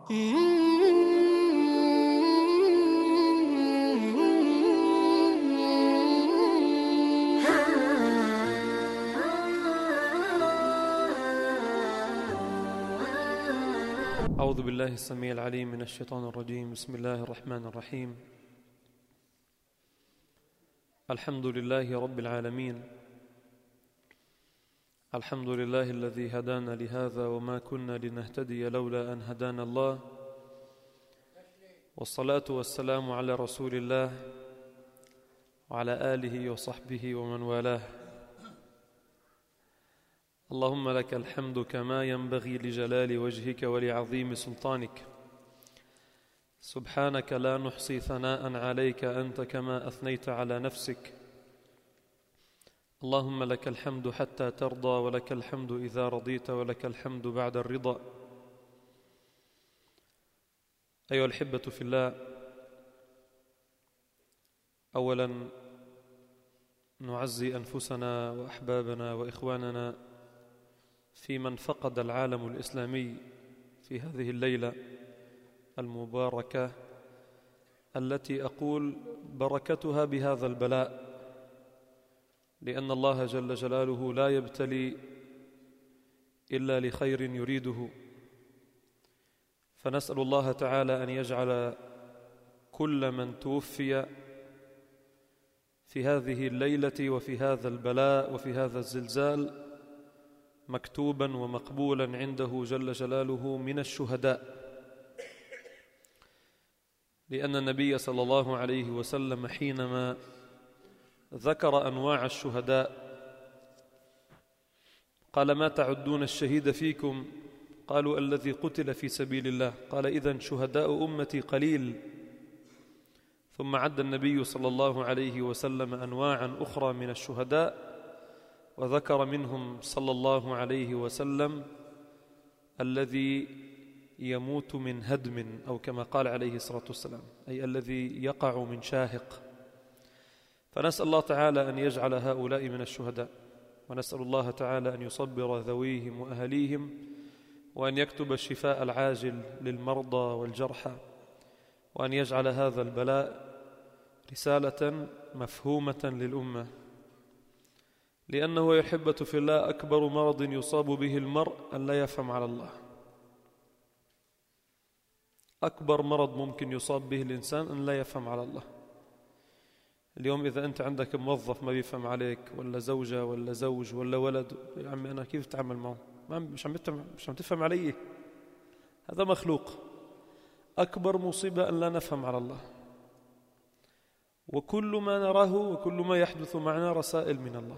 أعوذ بالله السميع العليم من الشيطان الرجيم. بسم الله الرحمن الرحيم. الحمد لله رب العالمين. الحمد لله الذي هدانا لهذا وما كنا لنهتدي لولا أن هدانا الله، والصلاة والسلام على رسول الله وعلى آله وصحبه ومن والاه. اللهم لك الحمد كما ينبغي لجلال وجهك ولعظيم سلطانك. سبحانك لا نحصي ثناء عليك أنت كما أثنيت على نفسك. اللهم لك الحمد حتى ترضى، ولك الحمد إذا رضيت، ولك الحمد بعد الرضا. أيها الأحبة في الله، أولا نعزي أنفسنا وأحبابنا وإخواننا في من فقد العالم الإسلامي في هذه الليلة المباركة التي أقول بركتها بهذا البلاء، لأن الله جل جلاله لا يبتلي إلا لخير يريده. فنسأل الله تعالى أن يجعل كل من توفي في هذه الليلة وفي هذا البلاء وفي هذا الزلزال مكتوبا ومقبولا عنده جل جلاله من الشهداء، لأن النبي صلى الله عليه وسلم حينما ذكر أنواع الشهداء قال: ما تعدون الشهيد فيكم؟ قالوا: الذي قتل في سبيل الله. قال: إذن شهداء أمتي قليل. ثم عد النبي صلى الله عليه وسلم أنواعا أخرى من الشهداء، وذكر منهم صلى الله عليه وسلم الذي يموت من هدم، أو كما قال عليه الصلاة والسلام، أي الذي يقع من شاهق. فنسأل الله تعالى أن يجعل هؤلاء من الشهداء، ونسأل الله تعالى أن يصبر ذويهم وأهليهم، وأن يكتب الشفاء العاجل للمرضى والجرحى، وأن يجعل هذا البلاء رسالة مفهومة للأمة، لأنه يحبة في الله أكبر مرض يصاب به المرء أن لا يفهم على الله. أكبر مرض ممكن يصاب به الإنسان أن لا يفهم على الله. اليوم إذا أنت عندك موظف ما بيفهم عليك، ولا زوجة ولا زوج ولا ولد، يا عمي أنا كيف أتعامل معه؟ مش عم تفهم علي. هذا مخلوق. أكبر مصيبة أن لا نفهم على الله. وكل ما نراه وكل ما يحدث معنا رسائل من الله.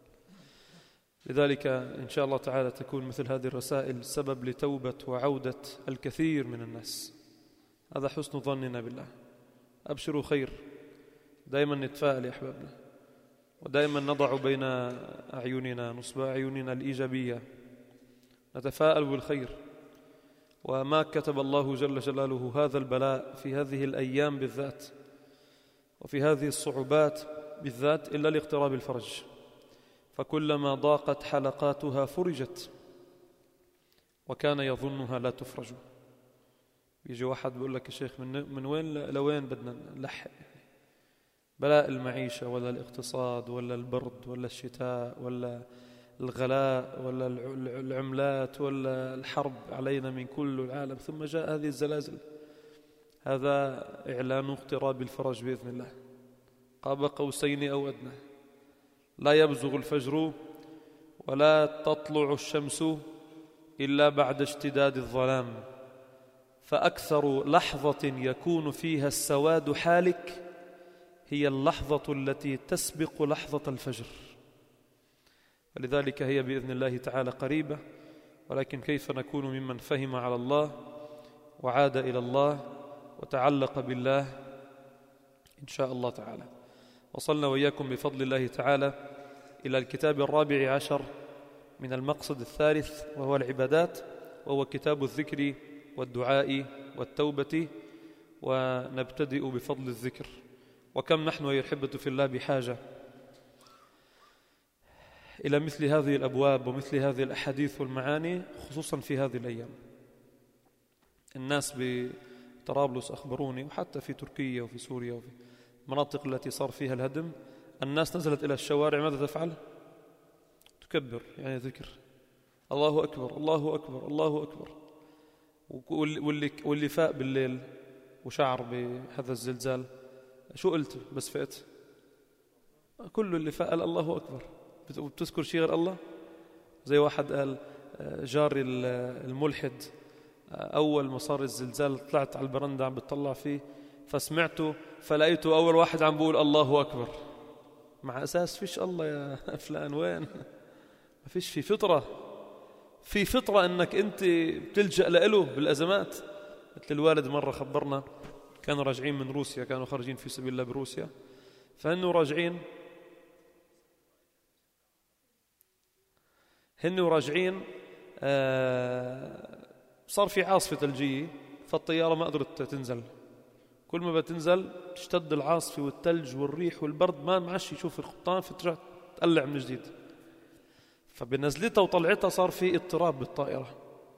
لذلك إن شاء الله تعالى تكون مثل هذه الرسائل سبب لتوبة وعودة الكثير من الناس. هذا حسن ظننا بالله. أبشروا خير. دائما نتفائل يا أحبابنا، ودائما نضع بين أعيننا نصب أعيننا الإيجابية، نتفائل بالخير. وما كتب الله جل جلاله هذا البلاء في هذه الأيام بالذات وفي هذه الصعوبات بالذات إلا لاقتراب الفرج، فكلما ضاقت حلقاتها فرجت، وكان يظنها لا تفرج. يجي واحد بيقول لك: يا شيخ من وين لوين بدنا نلحق؟ بلاء المعيشة ولا الاقتصاد ولا البرد ولا الشتاء ولا الغلاء ولا العملات ولا الحرب علينا من كل العالم، ثم جاء هذه الزلازل. هذا إعلان اقتراب الفرج بإذن الله، قاب قوسين أو أدنى. لا يبزغ الفجر ولا تطلع الشمس إلا بعد اشتداد الظلام، فأكثر لحظة يكون فيها السواد حالك هي اللحظة التي تسبق لحظة الفجر. ولذلك هي بإذن الله تعالى قريبة، ولكن كيف نكون ممن فهم على الله وعاد إلى الله وتعلق بالله إن شاء الله تعالى. وصلنا وإياكم بفضل الله تعالى إلى الكتاب 14 من المقصد الثالث، وهو العبادات، وهو كتاب الذكر والدعاء والتوبة. ونبتدئ بفضل الذكر. وكم نحن أيها الأحبة في الله بحاجة إلى مثل هذه الأبواب ومثل هذه الأحاديث والمعاني، خصوصا في هذه الأيام. الناس بطرابلس أخبروني، وحتى في تركيا وفي سوريا وفي المناطق التي صار فيها الهدم، الناس نزلت إلى الشوارع، ماذا تفعل؟ تكبر، يعني ذكر الله أكبر الله أكبر الله أكبر. واللي فاق بالليل وشعر بهذا الزلزال شو قلت بس فقت؟ كل اللي فاق قال الله أكبر. بتذكر شيء غير الله؟ زي واحد قال جاري الملحد أول ما صار الزلزال طلعت على البرندة عم بتطلع فيه فسمعته فلقيته أول واحد عم بقول الله أكبر، مع أساس فيش الله يا فلان، وين؟ ما فيش. في فطرة أنك أنت بتلجأ له بالأزمات. مثل الوالد مرة خبرنا كانوا راجعين من روسيا، كانوا خارجين في سبيل الله بروسيا، فإنه راجعين صار في عاصفة ثلجية، فالطيارة ما قدرت تنزل. كل ما بتنزل تشتد العاصفة والثلج والريح والبرد، ما معش يشوف القبطان، فترجع تقلع من جديد. فبنزلتها وطلعتها صار في اضطراب بالطائرة.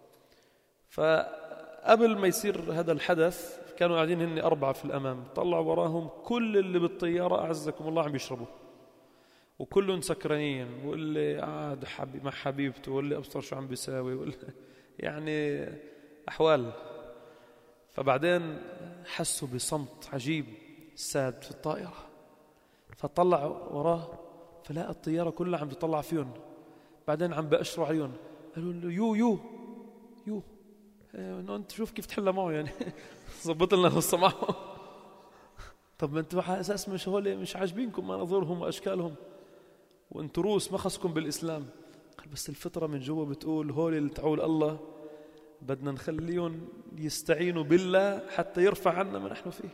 فقبل ما يصير هذا الحدث كانوا قاعدين هن 4 في الأمام، طلعوا وراهم كل اللي بالطيارة أعزكم الله عم بيشربوا، وكلهم سكرانين، واللي قاعد مع حبيبته، واللي أبصر شو عم بيساوي، يعني أحوال. فبعدين حسوا بصمت عجيب ساد في الطائرة، فطلع وراه فلاقى الطيارة كلها عم تطلع فيهم. بعدين عم بأشروا عليهم، قالوا له يو انه انت شوف كيف تحلها معه، يعني ظبط لنا القصة معه. طب ما انتوا على اساس مش عاجبينكم مناظرهم واشكالهم، وانتوا روس ما خصكم بالاسلام. قال بس الفطرة من جوا بتقول هول اللي تعول الله بدنا نخليهم يستعينوا بالله حتى يرفع عنا ما نحن فيه.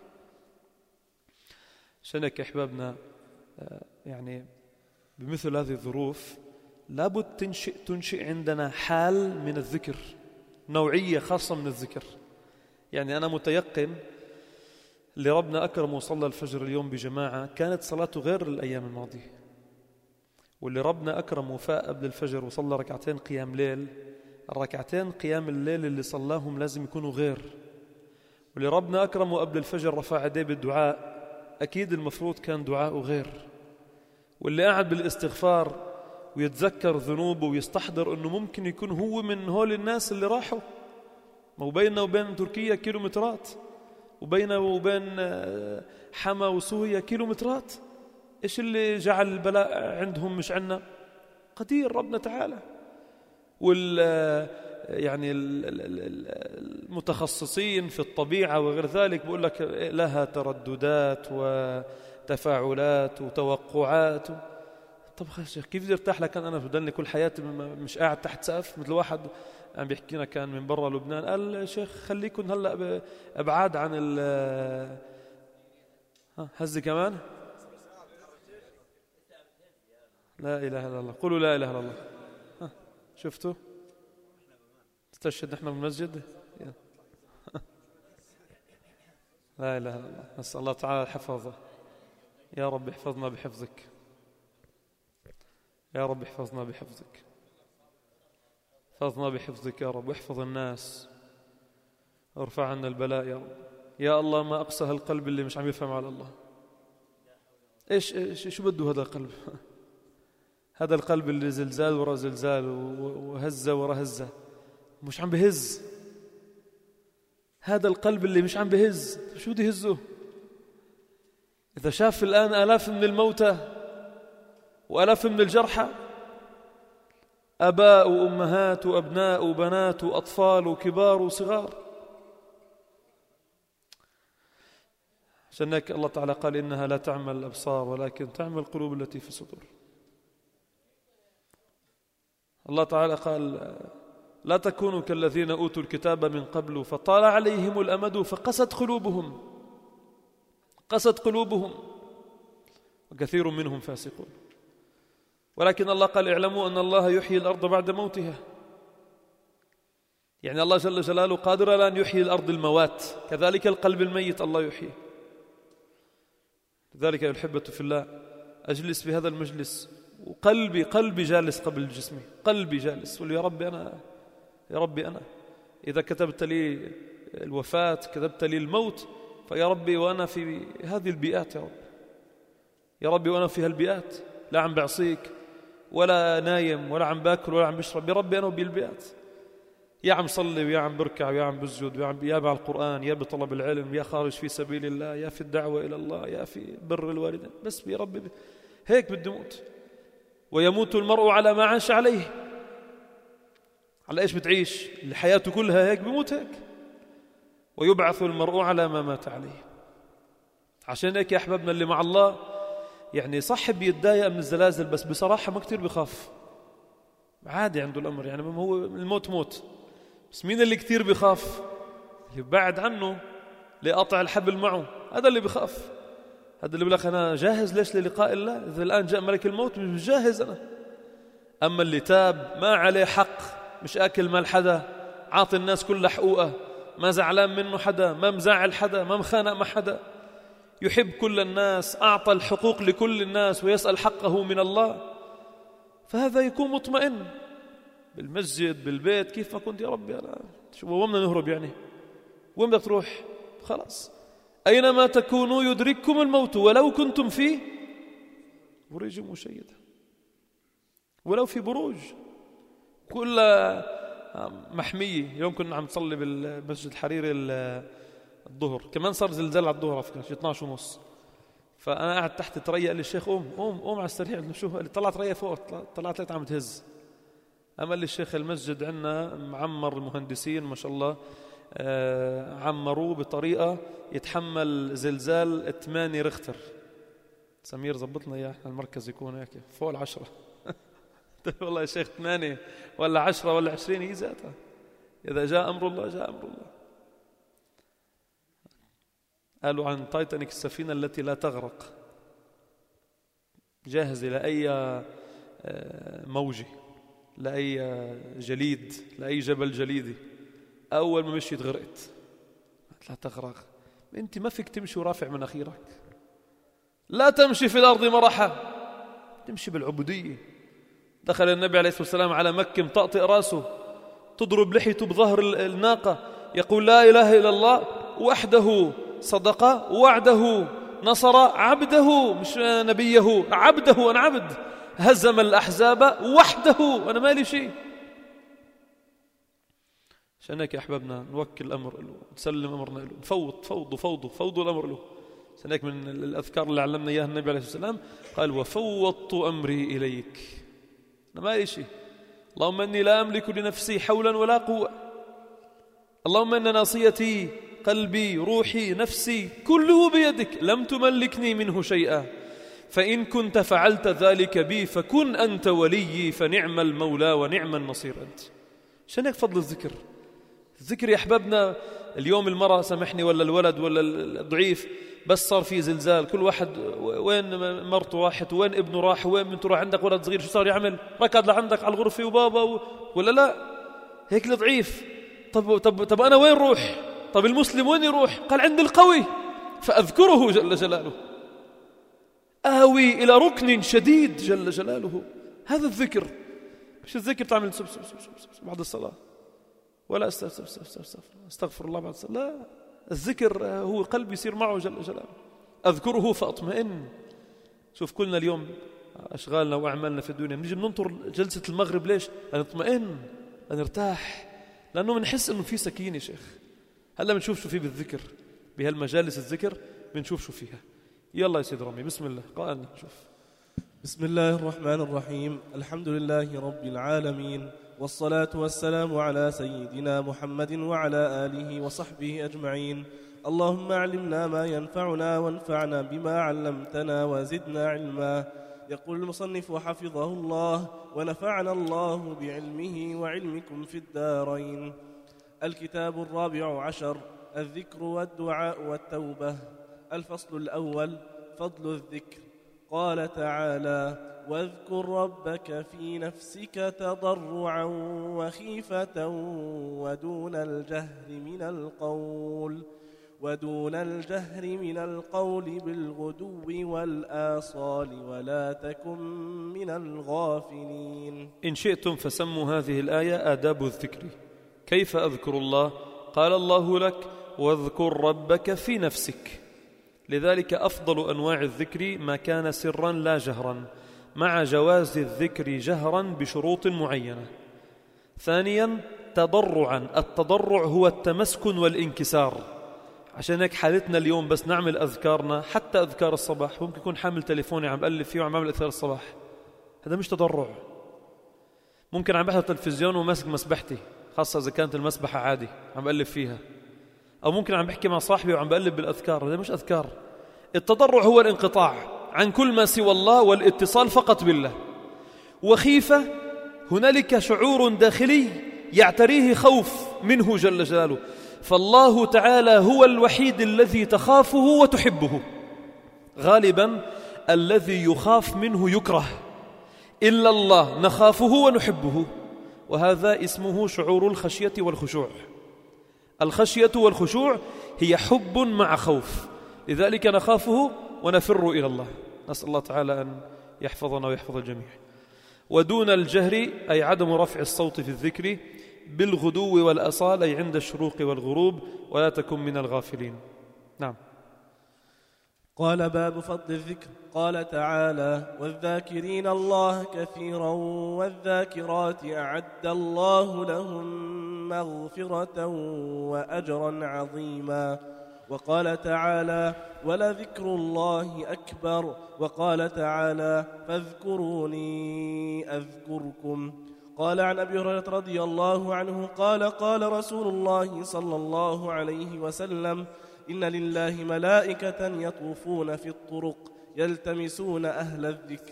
عشان هيك احبابنا يعني بمثل هذه الظروف لابد تنشئ عندنا حال من الذكر، نوعية خاصة من الذكر. يعني أنا متيقن اللي ربنا أكرم وصلى الفجر اليوم بجماعة كانت صلاته غير الأيام الماضية، واللي ربنا أكرم وفاء قبل الفجر وصلى ركعتين قيام ليل، الركعتين قيام الليل اللي صلاهم لازم يكونوا غير. واللي ربنا أكرم وقبل الفجر رفع يديه بالدعاء أكيد المفروض كان دعاءه غير. واللي قاعد بالاستغفار ويتذكر ذنوبه ويستحضر أنه ممكن يكون هو من هول الناس اللي راحوا، ما هو بيننا وبين تركيا كيلومترات، وبيننا وبين حما وسوريا كيلومترات. إيش اللي جعل البلاء عندهم مش عنا؟ قدير ربنا تعالى. يعني المتخصصين في الطبيعة وغير ذلك بقول لك لها ترددات وتفاعلات وتوقعات. طب كيف بدي ارتاح لك انا بدلني كل حياتي مش قاعد تحت سقف؟ مثل واحد عم بيحكينا كان من برا لبنان، قال شيخ خليكم هلا ابعاد عن هزي كمان. لا اله الا الله، قولوا لا اله الا الله. شفتوا تستشهد نحن بالمسجد. لا اله الا الله، نسال الله تعالى الحفاظه. يا رب احفظنا بحفظك، يا رب احفظنا بحفظك، احفظنا بحفظك يا رب، واحفظ الناس، ارفع عنا البلاء يا رب. يا الله ما أقسى هالقلب اللي مش عم يفهم على الله. إيش شو بده هذا القلب؟ هذا القلب اللي زلزال ورا زلزال وهزة ورا هزة مش عم بهز. هذا القلب اللي مش عم بهز شو بده يهزه؟ إذا شاف الآن آلاف من الموتى وآلاف من الجرحى، آباء وأمهات وأبناء وبنات وأطفال وكبار وصغار. عشان هيك الله تعالى قال إنها لا تعمى الأبصار ولكن تعمى القلوب التي في الصدور. الله تعالى قال لا تكونوا كالذين أوتوا الكتاب من قبل فطال عليهم الأمد فقست قلوبهم وكثير منهم فاسقون. ولكن الله قال اعلموا أن الله يحيي الأرض بعد موتها. يعني الله جل جلاله قادر على أن يحيي الأرض الموات، كذلك القلب الميت الله يحيي. لذلك يا الأحبة في الله أجلس في هذا المجلس وقلبي جالس قبل جسمي، قلبي جالس، يا ربي أنا إذا كتبت لي الوفاة، كتبت لي الموت. فيا ربي وأنا في هذه البيئات، يا ربي وأنا في هالبيئات، لا عم بعصيك ولا نايم ولا عم باكل ولا عم بشرب، يا ربي أنا بالبيئات، يا عم صلي ويا عم بركع ويا عم بسجد ويا عم يا على القرآن، يا بطلب العلم، يا خارج في سبيل الله، يا في الدعوة إلى الله، يا في بر الوالدين. بس يا ربي هيك بدي موت. ويموت المرء على ما عاش عليه. على إيش بتعيش؟ اللي حياته كلها هيك بيموت هيك. ويبعث المرء على ما مات عليه. عشان هيك يا أحبابنا اللي مع الله يعني صاحب يتضايق من الزلازل، بس بصراحة ما كتير بخاف، عادي عنده الأمر، يعني هو الموت موت. بس مين اللي كتير بخاف؟ اللي بعد عنه، لقطع الحبل معه، هذا اللي بخاف. هذا اللي بيقول لك أنا جاهز ليش للقاء الله، إذا الآن جاء ملك الموت مش جاهز أنا. أما اللي تاب ما عليه حق، مش آكل مال حدا، عاطي الناس كل حقوقه، ما زعلان منه حدا، ما مزعل حدا، ما مخانق مع حدا، يحب كل الناس، أعطى الحقوق لكل الناس ويسأل حقه من الله، فهذا يكون مطمئن بالمسجد بالبيت كيف ما كنت. يا ربي أنا وين بدنا نهرب يعني؟ وين بدك تروح؟ خلاص أينما تكونوا يدرككم الموت ولو كنتم في بروج مشيدة، ولو في بروج كلها محمية. يوم كنا عم نصلي بالمسجد الحريري الظهر، كمان صار زلزال على الظهر على فكرة 12:30، فأنا قاعد تحت تريق لي الشيخ قوم على السريع. شوف طلعت ريق فوق، طلعت لقيت عم تهز. أما لي الشيخ المسجد عندنا معمر، المهندسين ما شاء الله عمروه بطريقة يتحمل زلزال 8 ريختر. سمير زبطنا إياه المركز يكون هيك فوق 10. والله يا شيخ 8 ولا 10 ولا 20 هي ذاتها. إذا جاء أمر الله جاء أمر الله. قالوا عن تايتانيك السفينة التي لا تغرق، جاهزة لأي موجة، لأي جليد، لأي جبل جليدي. أول ما مشيت غرقت. لا تغرق، أنت ما فيك تمشي ورافع مناخيرك، لا تمشي في الأرض مرحا، تمشي بالعبودية. دخل النبي عليه الصلاة والسلام على مكة مطأطئ راسه، تضرب لحيته بظهر الناقة، يقول لا إله إلا الله وحده صدق وعده نصر عبده، مش نبيه، عبده، أنا عبد، هزم الأحزاب وحده، أنا مالي شيء. عشان هيك يا أحبابنا نوكل الأمر له، نسلم أمرنا له، فوضوا الأمر له. عشان هيك من الأذكار اللي علمنا إياها النبي عليه الصلاة والسلام قال وفوضت أمري إليك، أنا مالي شيء. اللهم إني لا أملك لنفسي حولا ولا قوة، اللهم إن ناصيتي قلبي روحي نفسي كله بيدك، لم تملكني منه شيئا، فإن كنت فعلت ذلك بي فكن أنت وليي، فنعم المولى ونعم النصير أنت. عشان هيك فضل الذكر يا أحبابنا. اليوم المرأة سامحني ولا الولد ولا الضعيف، بس صار في زلزال، كل واحد وين مرته راحت وين ابنه راح وين بنته راح. عندك ولد صغير شو صار يعمل؟ ركض لعندك على الغرفة وبابا ولا لا؟ هيك الضعيف طب أنا وين روح؟ طب المسلم وين يروح؟ قال عند القوي فأذكره جل جلاله، آوي إلى ركن شديد جل جلاله. هذا الذكر، مش الذكر تعمل سب بعد الصلاة ولا استغفر الله بعد الصلاة، لا، الذكر هو قلبي يصير معه جل جلاله، أذكره فأطمئن. شوف كلنا اليوم أشغالنا وأعمالنا في الدنيا نجي بننطر جلسة المغرب، ليش؟ لنطمئن، لنرتاح، لأنه بنحس إنه في سكينة. شيخ هلا بنشوف شو فيه بالذكر، بهالمجالس الذكر بنشوف شو فيها. يلا يا سيد رامي بسم الله قائلنا نشوف. بسم الله الرحمن الرحيم، الحمد لله رب العالمين، والصلاة والسلام على سيدنا محمد وعلى آله وصحبه أجمعين. اللهم علمنا ما ينفعنا وانفعنا بما علمتنا وزدنا علما. يقول المصنف حفظه الله ونفعنا الله بعلمه وعلمكم في الدارين. الكتاب 14، الذكر والدعاء والتوبة. الفصل الأول، فضل الذكر. قال تعالى واذكر ربك في نفسك تضرعا وخيفة ودون الجهر من القول بالغدو والآصال ولا تكن من الغافلين. إن شئتم فسموا هذه الآية آداب الذكر. كيف أذكر الله؟ قال الله لك واذكر ربك في نفسك. لذلك أفضل أنواع الذكر ما كان سرا لا جهرا، مع جواز الذكر جهرا بشروط معينة. ثانيا تضرعا، التضرع هو التمسكن والانكسار. عشان هيك حالتنا اليوم بس نعمل أذكارنا، حتى أذكار الصباح، ممكن يكون حامل تليفوني عم بقلب فيه وعم بعمل أذكار الصباح، هذا مش تضرع. ممكن عم بحضر تلفزيون وماسك مسبحتي، خاصة إذا كانت المسبحة عادي عم بقلب فيها، أو ممكن عم بحكي مع صاحبي وعم بقلب بالأذكار، هذا مش أذكار. التضرع هو الانقطاع عن كل ما سوى الله والاتصال فقط بالله. وخيفة، هنالك شعور داخلي يعتريه خوف منه جل جلاله، فالله تعالى هو الوحيد الذي تخافه وتحبه. غالبا الذي يخاف منه يكره، إلا الله نخافه ونحبه، وهذا اسمه شعور الخشية والخشوع. الخشية والخشوع هي حب مع خوف، لذلك نخافه ونفر إلى الله. نسأل الله تعالى أن يحفظنا ويحفظ الجميع. ودون الجهر أي عدم رفع الصوت في الذكر، بالغدو والأصال أي عند الشروق والغروب، ولا تكن من الغافلين. نعم. قال باب فضل الذكر. قال تعالى: والذاكرين الله كثيرا والذاكرات أعد الله لهم مغفرة وأجرا عظيما. وقال تعالى: ولذكر الله أكبر. وقال تعالى: فاذكروني أذكركم. قال عن أبي هريرة رضي الله عنه قال: قال رسول الله صلى الله عليه وسلم: إن لله ملائكة يطوفون في الطرق يلتمسون أهل الذكر،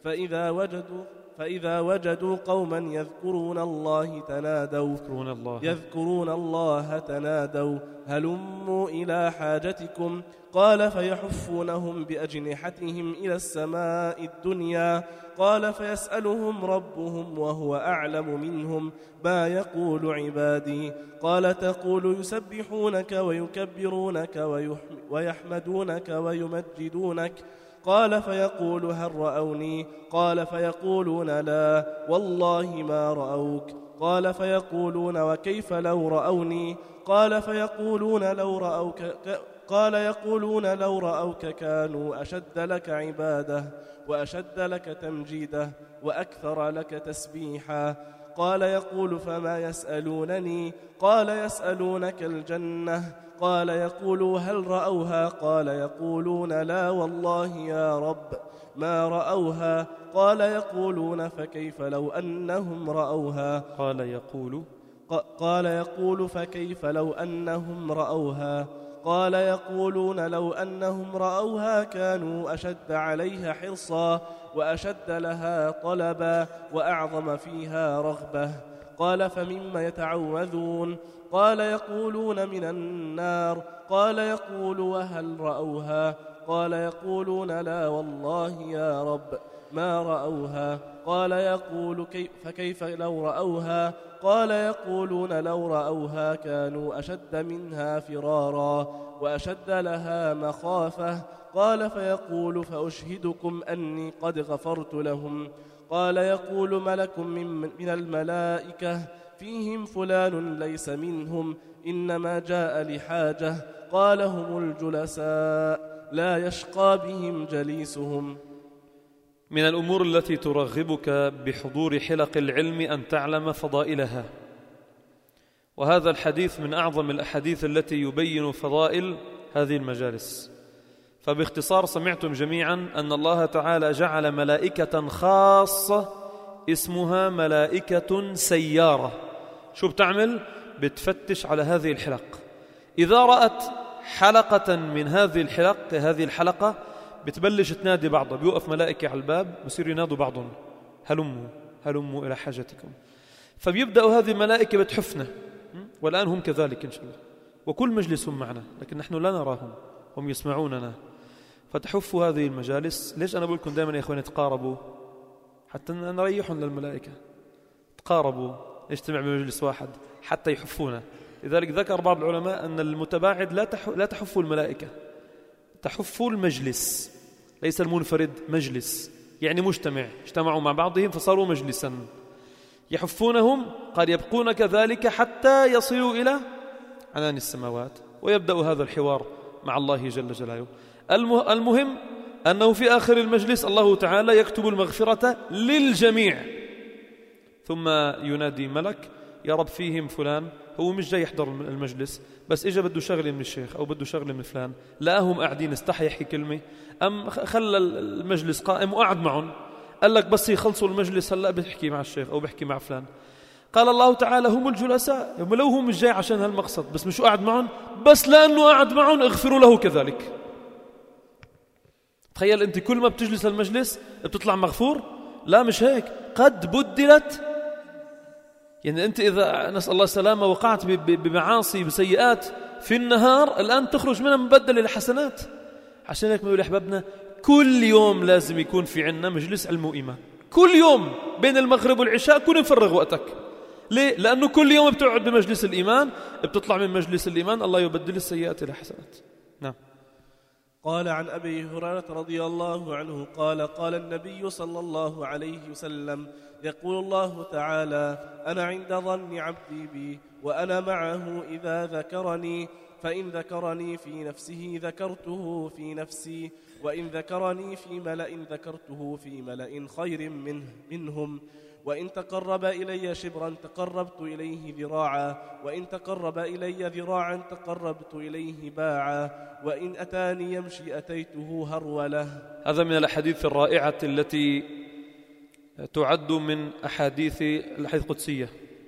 فإذا وجدوا قوما يذكرون الله تنادوا هلموا إلى حاجتكم. قال: فيحفونهم بأجنحتهم إلى السماء الدنيا. قال: فيسألهم ربهم وهو أعلم منهم ما يقول عبادي. قال: تقول: يسبحونك ويكبرونك ويحمدونك ويمجدونك. قال: فيقول: هل رأوني؟ قال: فيقولون: لا والله ما رأوك. قال: فيقولون: وكيف لو رأوني؟ قال: يقولون لو رأوك كانوا أشد لك عبادة وأشد لك تمجيدة وأكثر لك تسبيحا. قال: يقول: فما يسألونني؟ قال: يسألونك الجنة. قال: يقول: هل رأوها؟ قال: يقولون: لا والله يا رب ما رأوها. قال: يقولون: فكيف لو أنهم رأوها؟ قال: يقول: فكيف لو أنهم رأوها؟ قال: يقولون: لو أنهم رأوها كانوا أشد عليها حرصا وأشد لها طلبا وأعظم فيها رغبة. قال: فمما يتعوذون؟ قال: يقولون: من النار. قال: يقول: وهل رأوها؟ قال: يقولون: لا والله يا رب ما رأوها. قال: يقول: فكيف لو رأوها؟ قال: يقولون: لو رأوها كانوا أشد منها فرارا وأشد لها مخافة. قال: فيقول: فأشهدكم أني قد غفرت لهم. قال: يقول ملك من الملائكة: فيهم فلان ليس منهم، إنما جاء لحاجة. قال: هم الجلساء لا يشقى بهم جليسهم. من الأمور التي ترغبك بحضور حلق العلم أن تعلم فضائلها، وهذا الحديث من أعظم الأحاديث التي يبين فضائل هذه المجالس. فباختصار سمعتم جميعا أن الله تعالى جعل ملائكة خاصة اسمها ملائكة سيارة. شو بتعمل؟ بتفتش على هذه الحلق. إذا رأت حلقة من هذه الحلقة بتبلش تنادي بعضها، بيوقف ملائكة على الباب بصيروا ينادوا بعضهم: هلموا إلى حاجتكم. فبيبدأوا هذه الملائكة بتحفنا، والآن هم كذلك إن شاء الله، وكل مجلس هم معنا، لكن نحن لا نراهم، هم يسمعوننا. فتحفوا هذه المجالس. ليش أنا بقول لكم دائما يا إخواني تقاربوا؟ حتى نريحهم للملائكة. تقاربوا، نجتمع بمجلس واحد حتى يحفونا. لذلك ذكر بعض العلماء أن المتباعد لا تحفوا الملائكة، تحفوا المجلس، ليس المنفرد، مجلس يعني مجتمع، اجتمعوا مع بعضهم فصاروا مجلسا، يحفونهم. قد يبقون كذلك حتى يصلوا إلى عنان السماوات، ويبدأ هذا الحوار مع الله جل جلاله. المهم أنه في آخر المجلس الله تعالى يكتب المغفرة للجميع، ثم ينادي ملك: يا رب فيهم فلان هو مش جاي يحضر المجلس، بس إجا بده شغله من الشيخ أو بده شغله من فلان، لقاهم قاعدين استحي يحكي كلمة، أم خلى المجلس قائم وقعد معهم، قال لك بس يخلصوا المجلس هلأ بتحكي مع الشيخ أو بحكي مع فلان. قال الله تعالى: هم الجلساء، لو هو مش جاي عشان هالمقصد، بس مش قاعد معهم، بس لأنه قاعد معهم اغفروا له كذلك. تخيل أنت كل ما بتجلس المجلس بتطلع مغفور؟ لا، مش هيك، قد بدلت. يعني أنت إذا نسأل الله السلامة وقعت بمعاصي بسيئات في النهار، الآن تخرج منها مبدلة لحسنات. عشان هيك بنقول يا أحبابنا كل يوم لازم يكون في عنا مجلس علم وإيمان، كل يوم بين المغرب والعشاء كن مفرغ وقتك. ليه؟ لأنه كل يوم بتقعد بمجلس الإيمان، بتطلع من مجلس الإيمان الله يبدل السيئات إلى حسنات. نعم. قال عن أبي هريرة رضي الله عنه قال: قال النبي صلى الله عليه وسلم: يقول الله تعالى: أنا عند ظن عبدي بي وأنا معه إذا ذكرني، فإن ذكرني في نفسه ذكرته في نفسي، وإن ذكرني في ملأ ذكرته في ملأ خير منهم، وإن تقرب إلي شبرا تقربت إليه ذراعا، وإن تقرب إلي ذراعا تقربت إليه باعا، وإن أتاني يمشي أتيته هرولة. هذا من الأحاديث الرائعة التي تعد من أحاديث الحديث القدسية.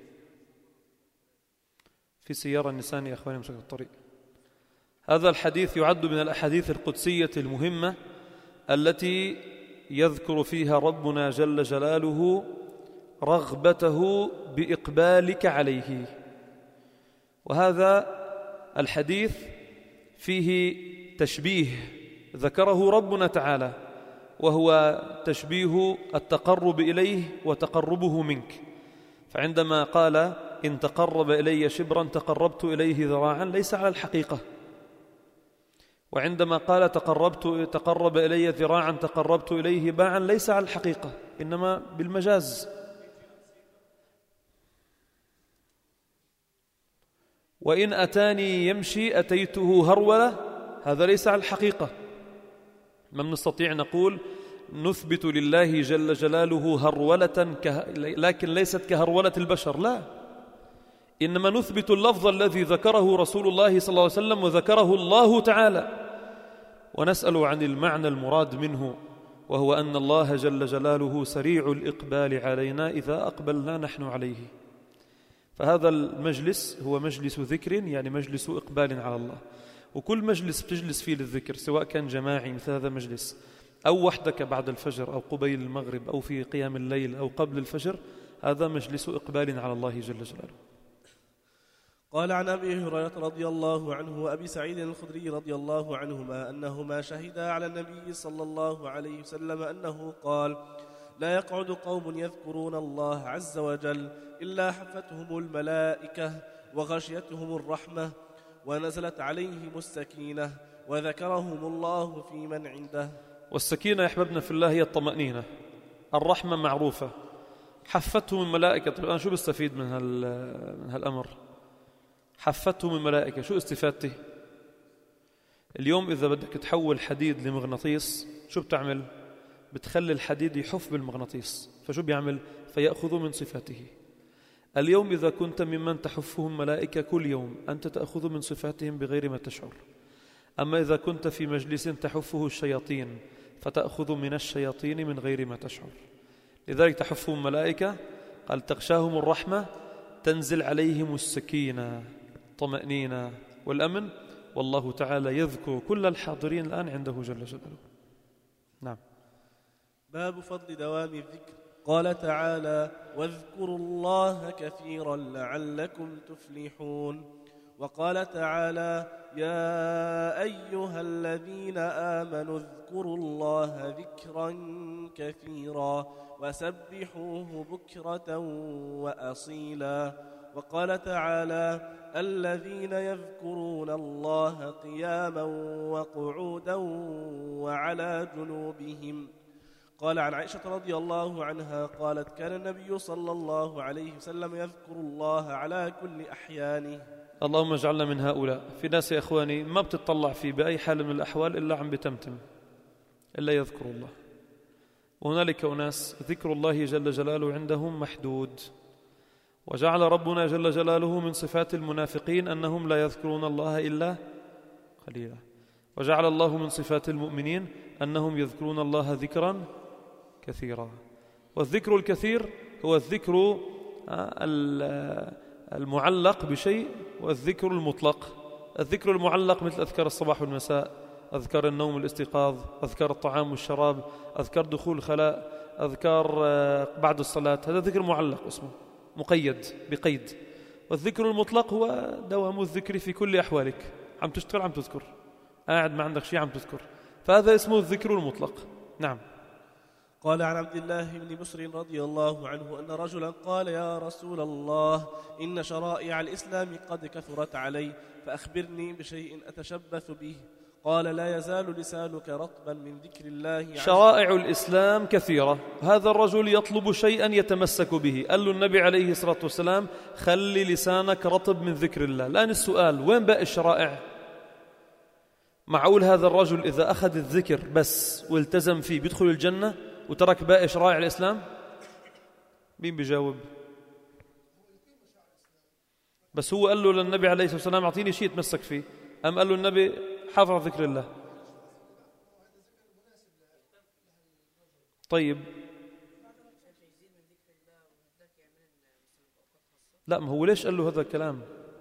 في سيارة النسان يا أخواني مسك الطريق. هذا الحديث يعد من الأحاديث القدسية المهمة التي يذكر فيها ربنا جل جلاله رغبته بإقبالك عليه. وهذا الحديث فيه تشبيه ذكره ربنا تعالى، وهو تشبيه التقرب إليه وتقربه منك. فعندما قال: إن تقرب إلي شبرا تقربت إليه ذراعا، ليس على الحقيقة. وعندما قال تقرب إلي ذراعا تقربت إليه باعا، ليس على الحقيقة، إنما بالمجاز. وإن أتاني يمشي أتيته هرولة، هذا ليس على الحقيقة. ما نستطيع نقول نثبت لله جل جلاله هرولة لكن ليست كهرولة البشر، لا، إنما نثبت اللفظ الذي ذكره رسول الله صلى الله عليه وسلم وذكره الله تعالى، ونسأل عن المعنى المراد منه، وهو أن الله جل جلاله سريع الإقبال علينا إذا أقبلنا نحن عليه. فهذا المجلس هو مجلس ذكر، يعني مجلس إقبال على الله. وكل مجلس بتجلس فيه للذكر، سواء كان جماعي مثل هذا المجلس أو وحدك بعد الفجر أو قبيل المغرب أو في قيام الليل أو قبل الفجر، هذا مجلس إقبال على الله جل جلاله. قال عن أبي هريرة رضي الله عنه وأبي سعيد الخدري رضي الله عنهما أنهما شهدا على النبي صلى الله عليه وسلم أنه قال: لا يقعد قوم يذكرون الله عز وجل إلا حفتهم الملائكة وغشيتهم الرحمة ونزلت عليهم السكينة وذكرهم الله في من عنده. والسكينة يا أحبابنا في الله هي الطمأنينة. الرحمة معروفة، حفتهم الملائكة. طيب أنا شو بستفيد من هالأمر؟ حفتهم الملائكة، شو استفادتي؟ اليوم إذا بدك تحول حديد لمغناطيس شو بتعمل؟ بتخلي الحديد يحف بالمغناطيس، فشو بيعمل؟ فيأخذ من صفاته. اليوم إذا كنت ممن تحفهم ملائكة كل يوم، أنت تأخذ من صفاتهم بغير ما تشعر. أما إذا كنت في مجلس تحفه الشياطين فتأخذ من الشياطين من غير ما تشعر. لذلك تحفهم ملائكة، قال تغشاهم الرحمة، تنزل عليهم السكينة، طمأنينة والأمن، والله تعالى يذكر كل الحاضرين الآن عنده جل جلاله. نعم. باب فضل دوام الذكر. قال تعالى: واذكروا الله كثيرا لعلكم تفلحون. وقال تعالى: يا أيها الذين آمنوا اذكروا الله ذكرا كثيرا وسبحوه بكرة وأصيلا. وقال تعالى: الذين يذكرون الله قياما وقعودا وعلى جنوبهم. قال عن عائشة رضي الله عنها قالت: كان النبي صلى الله عليه وسلم يذكر الله على كل أحيانه. اللهم اجعلنا من هؤلاء. في ناس يا إخواني ما بتطلع فيه بأي حال من الأحوال إلا عم بتمتم، إلا يذكر الله. وهنالك أناس ذكر الله جل جلاله عندهم محدود، وجعل ربنا جل جلاله من صفات المنافقين أنهم لا يذكرون الله إلا قليلا، وجعل الله من صفات المؤمنين أنهم يذكرون الله ذكرا كثيرا. والذكر الكثير هو الذكر المعلق بشيء، والذكر المطلق. الذكر المعلق مثل أذكار الصباح والمساء، أذكار النوم والاستيقاظ، أذكار الطعام والشراب، أذكار دخول الخلاء، أذكار بعد الصلاة، هذا ذكر معلق اسمه مقيد بقيد. والذكر المطلق هو دوام الذكر في كل أحوالك، عم تشتغل عم تذكر، قاعد ما عندك شيء عم تذكر، فهذا اسمه الذكر المطلق. نعم. قال عن عبد الله بن بسر رضي الله عنه أن رجلا قال: يا رسول الله، إن شرائع الإسلام قد كثرت علي، فأخبرني بشيء أتشبث به. قال: لا يزال لسانك رطبا من ذكر الله. شرائع الإسلام كثيرة، هذا الرجل يطلب شيئا يتمسك به، قال له النبي عليه الصلاة والسلام: خلي لسانك رطب من ذكر الله. الآن السؤال: وين باقي الشرائع؟ معقول هذا الرجل إذا أخذ الذكر بس والتزم فيه بيدخل الجنة وترك باقي شرائع الإسلام؟ مين بيجاوب؟ بس هو قال له للنبي عليه الصلاة والسلام: أعطيني شيء يتمسك فيه، أم قال له النبي: حافظ على ذكر الله؟ طيب لا، ما هو ليش قال له هذا الكلام؟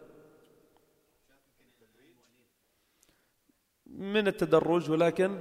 من التدرج. ولكن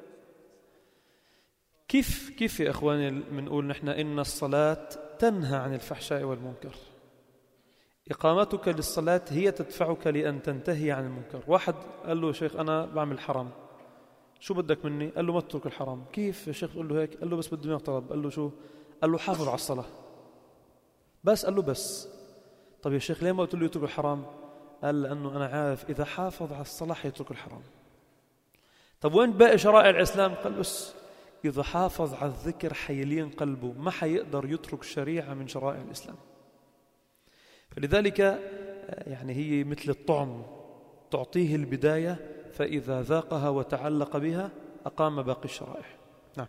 كيف يا إخواني بنقول نحن إن الصلاة تنهى عن الفحشاء والمنكر؟ إقامتك للصلاة هي تدفعك لأن تنتهي عن المنكر. واحد قال له: شيخ أنا بعمل حرام، شو بدك مني؟ قال له: ما تترك الحرام. كيف يا شيخ تقول له هيك؟ قال له: بس بدي منك طلب. قال له: شو؟ قال له: حافظ على الصلاة بس. قال له: بس. طب يا شيخ ليه ما قلت له يترك الحرام؟ قال: لأنه أنا عارف إذا حافظ على الصلاة حيترك الحرام. طب وين باقي شرائع الإسلام؟ قال: بس إذا حافظ على الذكر حيلين قلبه، ما حيقدر يترك شريعة من شرائع الإسلام. فلذلك يعني هي مثل الطعم، تعطيه البداية، فإذا ذاقها وتعلق بها أقام باقي الشرائع. نعم.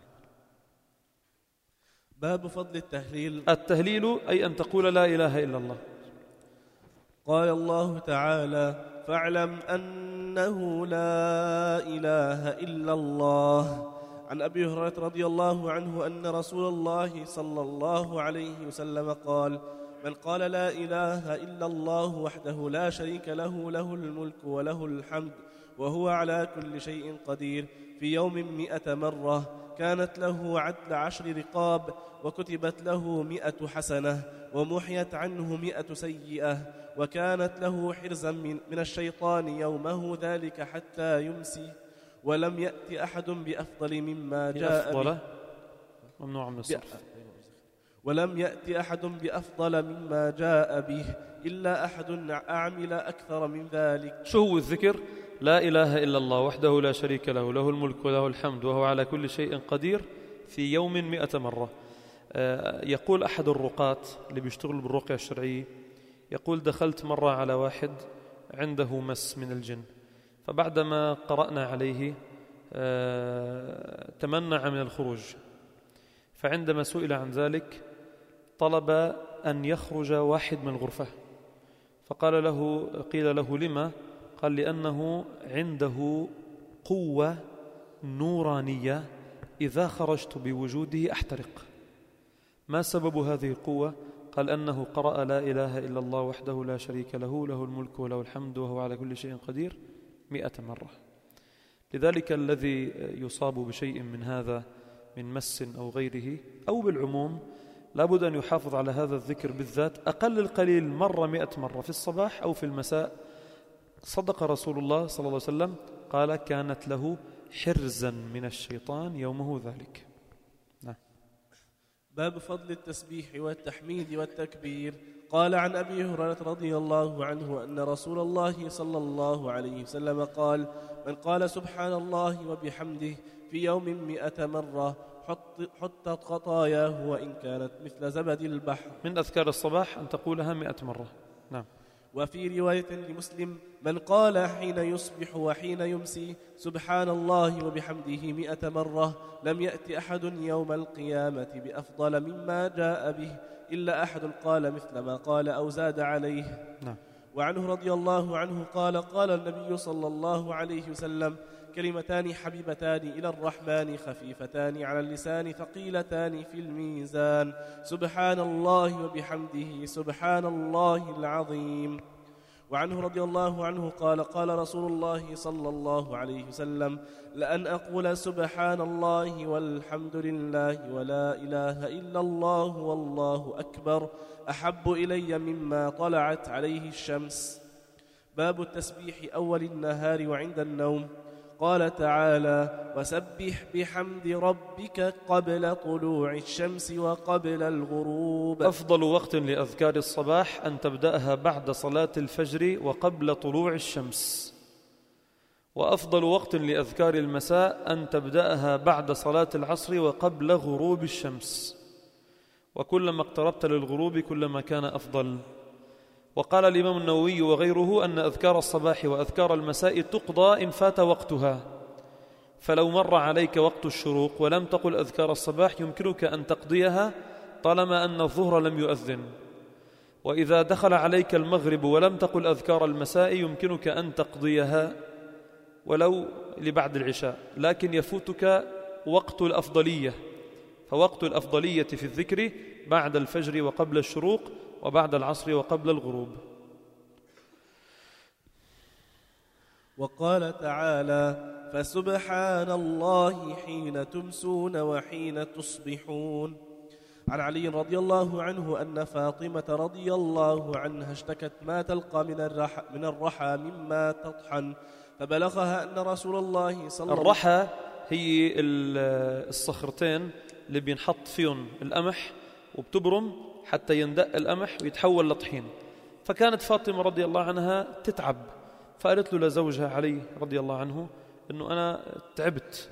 باب فضل التهليل. التهليل أي أن تقول لا إله إلا الله. قال الله تعالى: فاعلم أنه لا إله إلا الله. عن أبي هريرة رضي الله عنه أن رسول الله صلى الله عليه وسلم قال: من قال لا إله إلا الله وحده لا شريك له، له الملك وله الحمد وهو على كل شيء قدير، في يوم 100 مرة، كانت له عدل 10 رقاب، وكتبت له 100 حسنة، ومحيت عنه 100 سيئة، وكانت له حرزا من الشيطان يومه ذلك حتى يمسي. ولم يأتي أحد بأفضل مما جاء به. ممنوع من الصرف. ولم يأتي أحد بأفضل مما جاء به إلا أحد عمل أكثر من ذلك. شو هو الذكر؟ لا إله إلا الله وحده لا شريك له، له الملك وله الحمد وهو على كل شيء قدير، في يوم 100 مرة. يقول أحد الرقاة اللي بيشتغل بالرقية الشرعية، يقول: دخلت مرة على واحد عنده مس من الجن، فبعدما قرأنا عليه تمنع من الخروج، فعندما سئل عن ذلك طلب أن يخرج واحد من الغرفة، قيل له: لما؟ قال: لأنه عنده قوة نورانية إذا خرجت بوجوده أحترق. ما سبب هذه القوة؟ قال: أنه قرأ لا إله إلا الله وحده لا شريك له، له الملك وله الحمد وهو على كل شيء قدير 100 مرة. لذلك الذي يصاب بشيء من هذا من مس أو غيره أو بالعموم لابد أن يحافظ على هذا الذكر بالذات، أقل القليل مرة 100 مرة في الصباح أو في المساء. صدق رسول الله صلى الله عليه وسلم، قال: كانت له حرزا من الشيطان يومه ذلك. نعم. باب فضل التسبيح والتحميد والتكبير. قال عن أبي هريرة رضي الله عنه أن رسول الله صلى الله عليه وسلم قال: من قال سبحان الله وبحمده في يوم 100 مرة حطت خطاياه وإن كانت مثل زبد البحر. من أذكار الصباح أن تقولها 100 مرة. نعم. وفي رواية لمسلم: من قال حين يصبح وحين يمسي سبحان الله وبحمده 100 مرة لم يأت أحد يوم القيامة بأفضل مما جاء به إلا أحد قال مثل ما قال أو زاد عليه. نعم. وعنه رضي الله عنه قال: قال النبي صلى الله عليه وسلم: كلمتان حبيبتان إلى الرحمن خفيفتان على اللسان ثقيلتان في الميزان سبحان الله وبحمده سبحان الله العظيم. وعنه رضي الله عنه قال: قال رسول الله صلى الله عليه وسلم: لأن أقول سبحان الله والحمد لله ولا إله إلا الله والله أكبر أحب إلي مما طلعت عليه الشمس. باب التسبيح أول النهار وعند النوم. قال تعالى: وسبح بحمد ربك قبل طلوع الشمس وقبل الغروب. أفضل وقت لأذكار الصباح أن تبدأها بعد صلاة الفجر وقبل طلوع الشمس، وأفضل وقت لأذكار المساء أن تبدأها بعد صلاة العصر وقبل غروب الشمس، وكلما اقتربت للغروب كلما كان أفضل. وقال الإمام النووي وغيره أن أذكار الصباح وأذكار المساء تقضى إن فات وقتها، فلو مر عليك وقت الشروق ولم تقل أذكار الصباح يمكنك أن تقضيها طالما أن الظهر لم يؤذن، وإذا دخل عليك المغرب ولم تقل أذكار المساء يمكنك أن تقضيها ولو لبعد العشاء، لكن يفوتك وقت الأفضلية، فوقت الأفضلية في الذكر بعد الفجر وقبل الشروق وبعد العصر وقبل الغروب. وقال تعالى: فسبحان الله حين تمسون وحين تصبحون. عن علي رضي الله عنه أن فاطمة رضي الله عنها اشتكت ما تلقى من الرحى مما تطحن، فبلغها أن رسول الله صلى الله عليه وسلم. الرحى هي الصخرتين اللي بينحط فيهم القمح وبتبرم حتى يندق القمح ويتحول لطحين، فكانت فاطمة رضي الله عنها تتعب، فقالت له لزوجها علي رضي الله عنه أنه أنا تعبت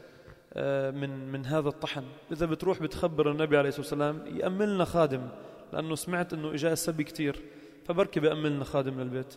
من هذا الطحن، إذا بتروح بتخبر النبي عليه الصلاة والسلام يأملنا خادم، لأنه سمعت أنه إجاء السبي كتير، فبركي بيأملنا خادم للبيت.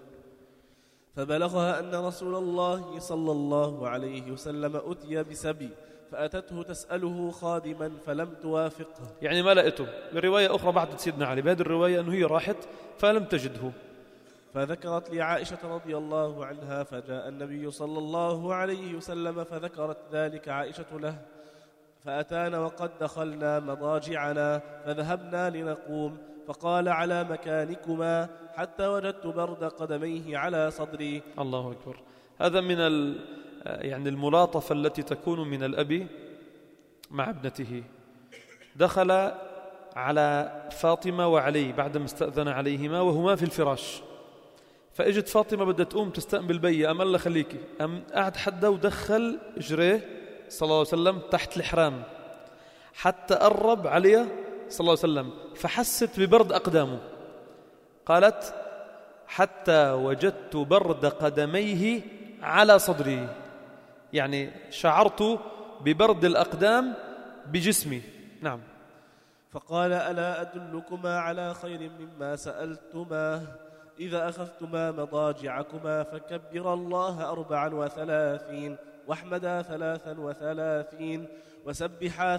فبلغها أن رسول الله صلى الله عليه وسلم أتي بسبي فأتته تسأله خادما فلم توافقه، يعني ما لقيته. بالرواية أخرى بعد سيدنا علي، بهذه الرواية أنه هي راحت فلم تجده. فذكرت لعائشة رضي الله عنها، فجاء النبي صلى الله عليه وسلم فذكرت ذلك عائشة له، فأتانا وقد دخلنا مضاجعنا فذهبنا لنقوم، فقال: على مكانكما حتى وجدت برد قدميه على صدري. الله أكبر. هذا من يعني الملاطفة التي تكون من الأب مع ابنته. دخل على فاطمة وعلي بعدما استأذن عليهما وهما في الفراش، فإجت فاطمة بدها تقوم تستقبل بي، أم الله خليكي، أم قعد حدا ودخل إجريه صلى الله عليه وسلم تحت الحرام حتى قرب عليه صلى الله عليه وسلم، فحست ببرد أقدامه. قالت: حتى وجدت برد قدميه على صدري، يعني شعرت ببرد الأقدام بجسمي. نعم. فقال: ألا أدلكما على خير مما سألتما؟ إذا أخذتما مضاجعكما فكبر الله 34 واحمدا 33 وسبحا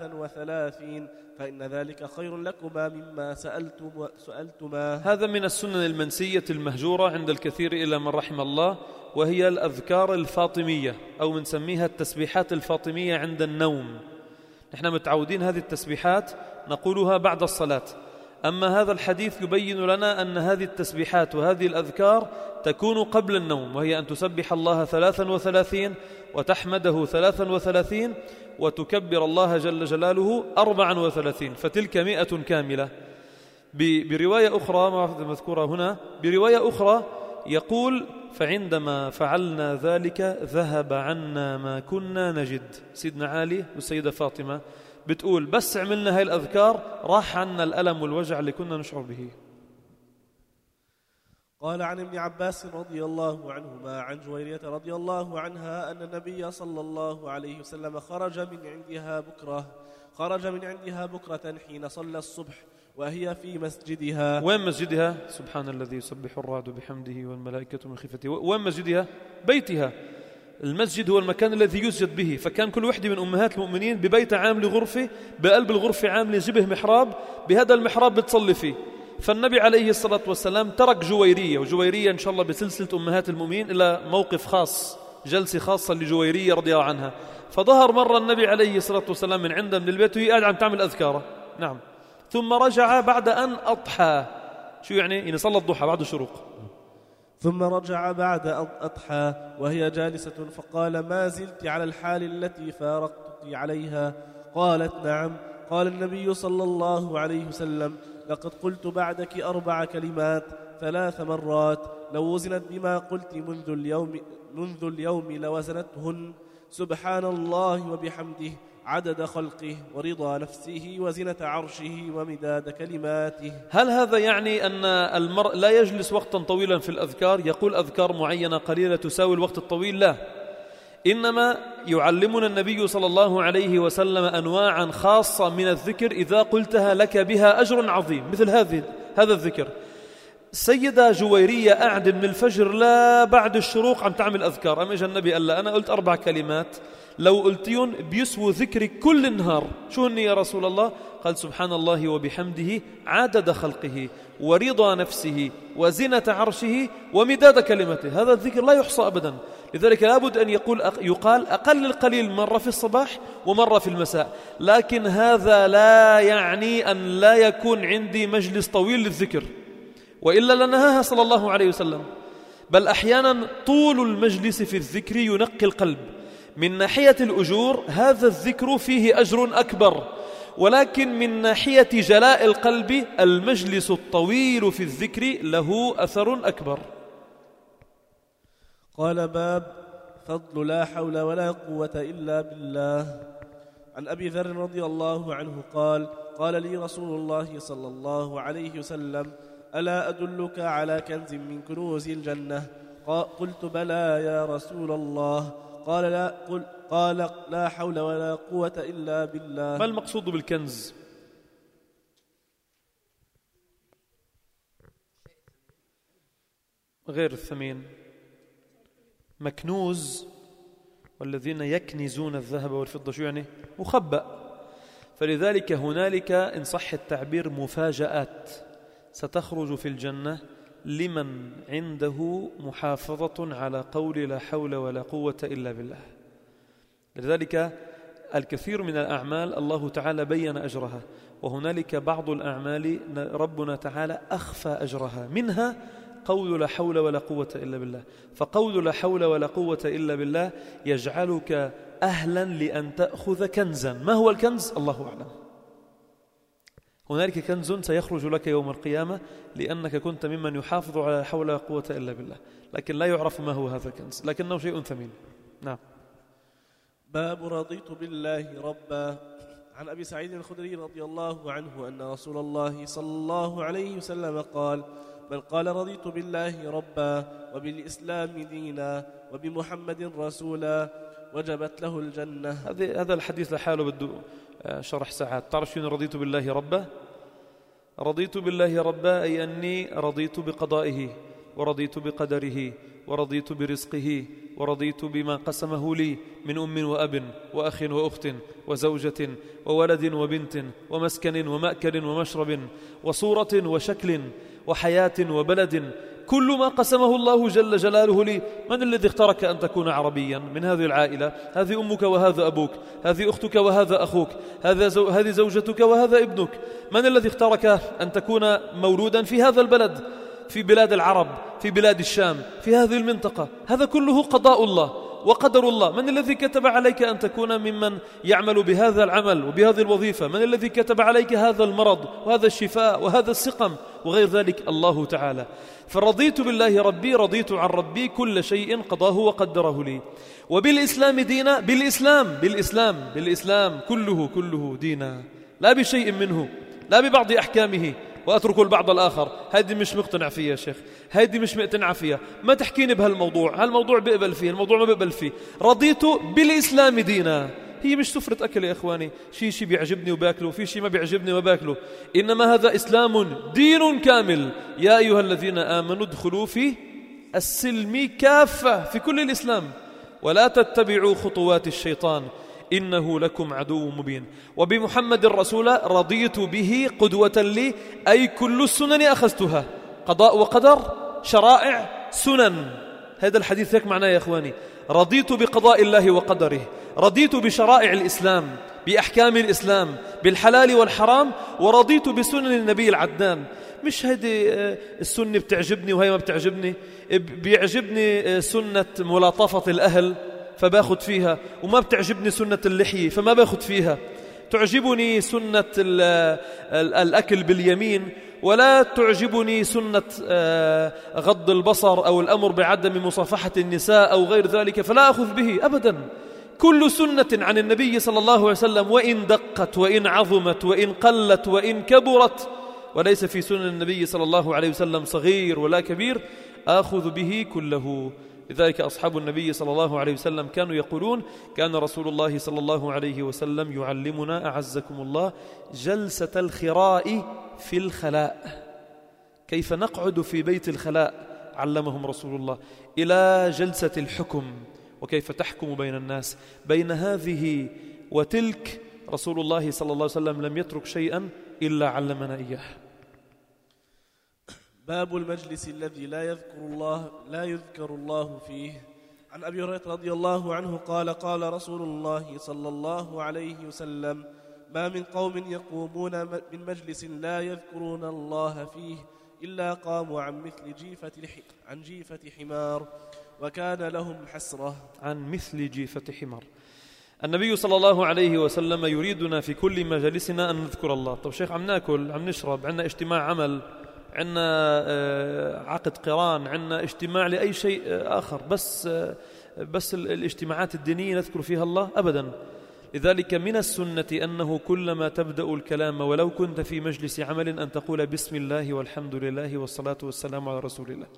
33 فإن ذلك خير لكما مما سألتما. هذا من السنن المنسية المهجورة عند الكثير إلى من رحم الله، وهي الأذكار الفاطمية أو منسميها التسبيحات الفاطمية عند النوم. نحن متعودين هذه التسبيحات نقولها بعد الصلاة، أما هذا الحديث يبين لنا أن هذه التسبيحات وهذه الأذكار تكون قبل النوم، وهي أن تسبح الله 33 وتحمده 33 وتكبر الله جل جلاله 34، فتلك 100 كاملة. برواية أخرى مذكورة هنا، برواية أخرى يقول: فعندما فعلنا ذلك ذهب عنا ما كنا نجد. سيدنا علي والسيدة فاطمة بتقول بس عملنا هاي الأذكار راح عنا الألم والوجع اللي كنا نشعر به. قال عن ابن عباس رضي الله عنهما عن جويرية رضي الله عنها أن النبي صلى الله عليه وسلم خرج من عندها بكرة حين صلى الصبح، وهي في مسجدها. وين مسجدها؟ سبحان الذي يسبح الرعد بحمده والملائكة من خيفته. وين مسجدها؟ بيتها. المسجد هو المكان الذي يسجد به، فكان كل وحدة من أمهات المؤمنين ببيت عامل غرفة، بقلب الغرفة عامل شبه محراب، بهذا المحراب بتصلي فيه. فالنبي عليه الصلاة والسلام ترك جويرية، وجويرية إن شاء الله بسلسلة أمهات المؤمنين إلى موقف خاص، جلسة خاصة لجويرية رضي الله عنها. فظهر مرة النبي عليه الصلاة والسلام من عنده من البيت وهي قاعدة عم تعمل أذكاره، نعم، ثم رجع بعد أن أضحى. شو يعني صلى الضحى بعد الشروق. ثم رجع بعد أن أضحى وهي جالسة، فقال: ما زلت على الحال التي فارقتك عليها؟ قالت: نعم. قال النبي صلى الله عليه وسلم: لقد قلت بعدك 4 كلمات 3 مرات، لو وزنت بما قلت منذ اليوم لوزنتهن: سبحان الله وبحمده عدد خلقه ورضا نفسه وزنة عرشه ومداد كلماته. هل هذا يعني أن المرء لا يجلس وقتا طويلا في الأذكار، يقول أذكار معينة قليلة تساوي الوقت الطويل؟ لا، إنما يعلمنا النبي صلى الله عليه وسلم أنواعا خاصة من الذكر إذا قلتها لك بها أجر عظيم، مثل هذا الذكر. السيدة جويرية قاعدة من الفجر لا بعد الشروق عم تعمل أذكار، أما إجا النبي قال لها: أنا قلت 4 كلمات لو قلتيهم بيسووا ذكرك كل النهار. شو هن يا رسول الله؟ قال: سبحان الله وبحمده عدد خلقه ورضا نفسه وزنة عرشه ومداد كلمته. هذا الذكر لا يحصى أبدا، لذلك لابد أن يقال أقل القليل مرة في الصباح ومرة في المساء. لكن هذا لا يعني أن لا يكون عندي مجلس طويل للذكر، وإلا لنهاها صلى الله عليه وسلم. بل أحيانا طول المجلس في الذكر ينقي القلب. من ناحية الأجور هذا الذكر فيه أجر أكبر، ولكن من ناحية جلاء القلب المجلس الطويل في الذكر له أثر أكبر. قال: باب فضل لا حول ولا قوة إلا بالله. عن أبي ذر رضي الله عنه قال: قال لي رسول الله صلى الله عليه وسلم: ألا أدلك على كنز من كنوز الجنة؟ قلت: بلى يا رسول الله. قال: لا حول ولا قوة إلا بالله. ما المقصود بالكنز؟ غير الثمين، مكنوز. والذين يكنزون الذهب والفضة شو يعني؟ مخبأ. فلذلك هنالك إن صح التعبير مفاجآت ستخرج في الجنة لمن عنده محافظة على قول لا حول ولا قوة إلا بالله. لذلك الكثير من الأعمال الله تعالى بين أجرها، وهنالك بعض الأعمال ربنا تعالى أخفى أجرها، منها قول لا حول ولا قوة إلا بالله. فقول لا حول ولا قوة إلا بالله يجعلك أهلا لأن تأخذ كنزا. ما هو الكنز؟ الله أعلم. هنالك كنز سيخرج لك يوم القيامة لأنك كنت ممن يحافظ على لا حول ولا قوة إلا بالله، لكن لا يعرف ما هو هذا الكنز، لكنه شيء ثمين. نعم. باب رضيت بالله ربا. عن أبي سعيد الخدري رضي الله عنه أن رسول الله صلى الله عليه وسلم قال: من قال رضيت بالله ربا وبالإسلام دينا وبمحمد رسولا وجبت له الجنة. هذا الحديث لحاله بده شرح ساعات. تعرف شنو رضيت بالله ربا؟ رضيت بالله ربا أي أني رضيت بقضائه ورضيت بقدره ورضيت برزقه ورضيت بما قسمه لي من أم وأب وأخ وأخت وزوجة وولد وبنت ومسكن ومأكل ومشرب وصورة وشكل وحياة وبلد، كل ما قسمه الله جل جلاله لي. من الذي اختارك أن تكون عربيا من هذه العائلة؟ هذه أمك وهذا أبوك، هذه أختك وهذا أخوك، هذه زوجتك وهذا ابنك. من الذي اختارك أن تكون مولودا في هذا البلد، في بلاد العرب، في بلاد الشام، في هذه المنطقة؟ هذا كله قضاء الله وقدر الله. من الذي كتب عليك أن تكون ممن يعمل بهذا العمل وبهذه الوظيفة؟ من الذي كتب عليك هذا المرض وهذا الشفاء وهذا السقم وغير ذلك؟ الله تعالى. فرضيت بالله ربي، رضيت عن ربي كل شيء قضاه وقدره لي. وبالإسلام دينا، بالإسلام كله دينا، لا بشيء منه، لا ببعض أحكامه وأترك البعض الآخر. هذه مش مقتنع فيها يا شيخ، هذه مش مقتنع فيها، ما تحكيني بهالموضوع، هالموضوع بقبل فيه، الموضوع ما بقبل فيه. رضيت بالإسلام دينا، هي مش سفرة أكل يا إخواني، شيء بيعجبني وباكله وفي شيء ما بيعجبني وباكله، إنما هذا إسلام دين كامل. يا أيها الذين آمنوا ادخلوا في السلم كافة، في كل الإسلام، ولا تتبعوا خطوات الشيطان إنه لكم عدو مبين. وبمحمد الرسول رضيت به قدوة لي، أي كل السنن أخذتها، قضاء وقدر، شرائع، سنن. هذا الحديث هيك معناه يا إخواني، رضيت بقضاء الله وقدره، رضيت بشرائع الإسلام، بأحكام الإسلام، بالحلال والحرام، ورضيت بسنن النبي العدنان. مش هيدي السنة بتعجبني وهي ما بتعجبني، بيعجبني سنة ملاطفة الأهل فباخد فيها، وما بتعجبني سنة اللحية فما باخد فيها. تعجبني سنة الأكل باليمين ولا تعجبني سنة غض البصر أو الأمر بعدم مصافحة النساء أو غير ذلك، فلا أخذ به أبدا. كل سنة عن النبي صلى الله عليه وسلم وإن دقت وإن عظمت وإن قلت وإن كبرت، وليس في سنن النبي صلى الله عليه وسلم صغير ولا كبير، آخذ به كله. لذلك أصحاب النبي صلى الله عليه وسلم كانوا يقولون: كان رسول الله صلى الله عليه وسلم يعلمنا أعزكم الله جلسة الخراء في الخلاء، كيف نقعد في بيت الخلاء علمهم رسول الله، إلى جلسة الحكم وكيف تحكم بين الناس. بين هذه وتلك رسول الله صلى الله عليه وسلم لم يترك شيئا إلا علمنا إياه. باب المجلس الذي لا يذكر الله فيه. عن أبي هريرة رضي الله عنه قال: قال رسول الله صلى الله عليه وسلم: ما من قوم يقومون من مجلس لا يذكرون الله فيه إلا قاموا عن جيفة حمار وكان لهم حسرة. عن مثل جيفة حمار. النبي صلى الله عليه وسلم يريدنا في كل مجالسنا أن نذكر الله. طب شيخ، عم ناكل، عم نشرب، عندنا اجتماع عمل، عندنا عقد قران، عندنا اجتماع لأي شيء آخر، بس الاجتماعات الدينية نذكر فيها الله أبدا. لذلك من السنة أنه كلما تبدأ الكلام ولو كنت في مجلس عمل أن تقول بسم الله والحمد لله والصلاة والسلام على رسول الله.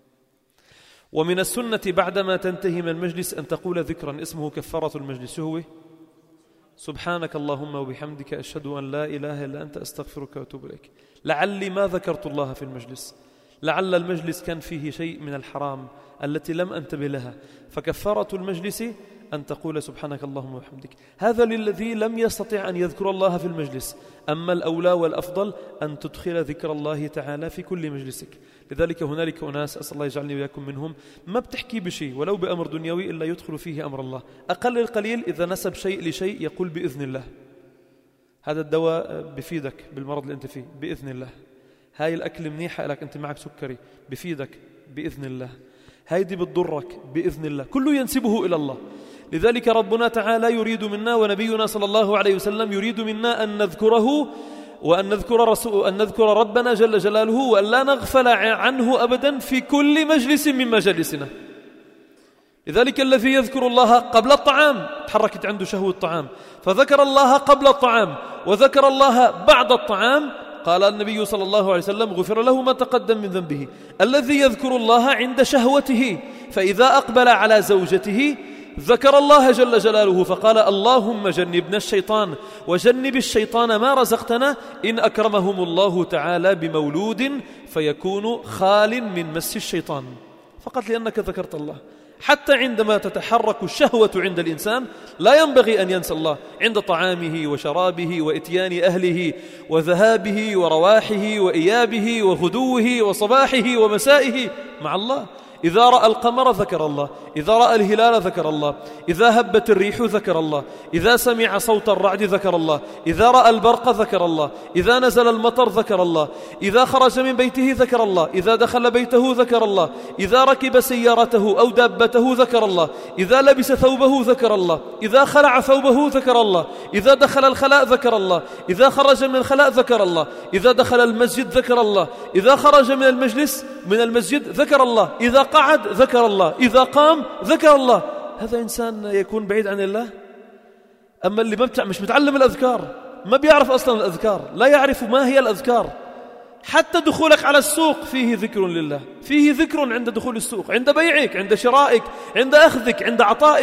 ومن السنة بعدما تنتهي من المجلس أن تقول ذكرا اسمه كفارة المجلس، هو سبحانك اللهم وبحمدك أشهد أن لا إله إلا أنت أستغفرك وأتوب إليك. لعلي ما ذكرت الله في المجلس، لعل المجلس كان فيه شيء من الحرام التي لم أنتبه لها، فكفارة المجلس أن تقول سبحانك اللهم وبحمدك. هذا للذي لم يستطع أن يذكر الله في المجلس. أما الأولى والأفضل أن تدخل ذكر الله تعالى في كل مجلسك. لذلك هنالك أناس، أسأل الله يجعلني وياكم منهم، ما بتحكي بشيء ولو بأمر دنيوي إلا يدخل فيه أمر الله. أقل القليل إذا نسب شيء لشيء يقول بإذن الله. هذا الدواء بفيدك بالمرض اللي أنت فيه بإذن الله. هاي الأكل منيحة لك، أنت معك سكري، بفيدك بإذن الله. هايدي بتضرك بإذن الله. كله ينسبه إلى الله. لذلك ربنا تعالى يريد منا، ونبينا صلى الله عليه وسلم يريد منا أن نذكره وأن نذكر ربنا جل جلاله، وأن لا نغفل عنه أبدا في كل مجلس من مجالسنا. لذلك الذي يذكر الله قبل الطعام، تحركت عنده شهوة الطعام فذكر الله قبل الطعام، وذكر الله بعد الطعام، قال النبي صلى الله عليه وسلم: غفر له ما تقدم من ذنبه. الذي يذكر الله عند شهوته، فإذا أقبل على زوجته ذكر الله جل جلاله فقال: اللهم جنبنا الشيطان وجنب الشيطان ما رزقتنا، إن أكرمهم الله تعالى بمولود فيكون خال من مس الشيطان، فقط لأنك ذكرت الله. حتى عندما تتحرك الشهوة عند الإنسان لا ينبغي أن ينسى الله، عند طعامه وشرابه وإتيان أهله وذهابه ورواحه وإيابه وغدوه وصباحه ومسائه مع الله. إذا رأى القمر ذكر الله، إذا رأى الهلال ذكر الله، إذا هبت الريح ذكر الله، إذا سمع صوت الرعد ذكر الله، إذا رأى البرق ذكر الله، إذا نزل المطر ذكر الله، إذا خرج من بيته ذكر الله، إذا دخل بيته ذكر الله، إذا ركب سيارته أو دابته ذكر الله، إذا لبس ثوبه ذكر الله، إذا خلع ثوبه ذكر الله، إذا دخل الخلاء ذكر الله، إذا خرج من الخلاء ذكر الله، إذا دخل المسجد ذكر الله، إذا خرج من المسجد ذكر الله، إذا قعد ذكر الله، إذا قام ذكر الله. هذا إنسان يكون بعيد عن الله. أما اللي مش متعلم الأذكار، ما بيعرف أصلا الأذكار، لا يعرف ما هي الأذكار. حتى دخولك على السوق فيه ذكر لله، فيه ذكر عند دخول السوق، عند بيعك، عند شرائك، عند أخذك، عند عطائك.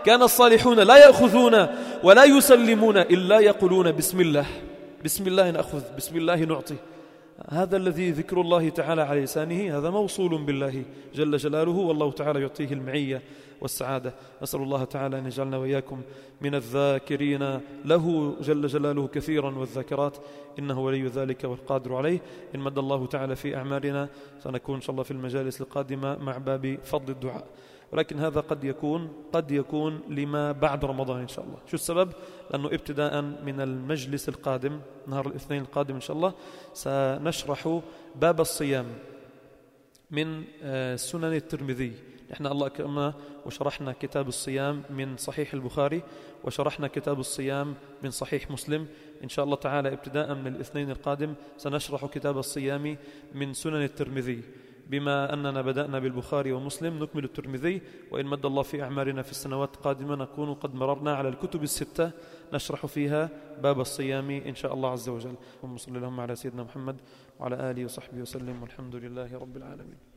كان الصالحون لا يأخذون ولا يسلمون إلا يقولون بسم الله، بسم الله نأخذ، بسم الله نعطي. هذا الذي ذكر الله تعالى على لسانه هذا موصول بالله جل جلاله، والله تعالى يعطيه المعية والسعادة. نسأل الله تعالى أن يجعلنا وإياكم من الذاكرين له جل جلاله كثيرا والذاكرات، إنه ولي ذلك والقادر عليه. إن مد الله تعالى في أعمالنا سنكون إن شاء الله في المجالس القادمة مع باب فضل الدعاء، ولكن هذا قد يكون لما بعد رمضان إن شاء الله. شو السبب؟ لأنه ابتداء من المجلس القادم نهار الاثنين القادم إن شاء الله سنشرح باب الصيام من سنن الترمذي. نحن الله أكرمنا وشرحنا كتاب الصيام من صحيح البخاري، وشرحنا كتاب الصيام من صحيح مسلم. إن شاء الله تعالى ابتداء من الاثنين القادم سنشرح كتاب الصيام من سنن الترمذي. بما أننا بدأنا بالبخاري ومسلم نكمل الترمذي، وإن مد الله في أعمارنا في السنوات القادمة نكون قد مررنا على الكتب الستة نشرح فيها باب الصيام إن شاء الله عز وجل. اللهم صل اللهم على سيدنا محمد وعلى آله وصحبه وسلم، والحمد لله رب العالمين.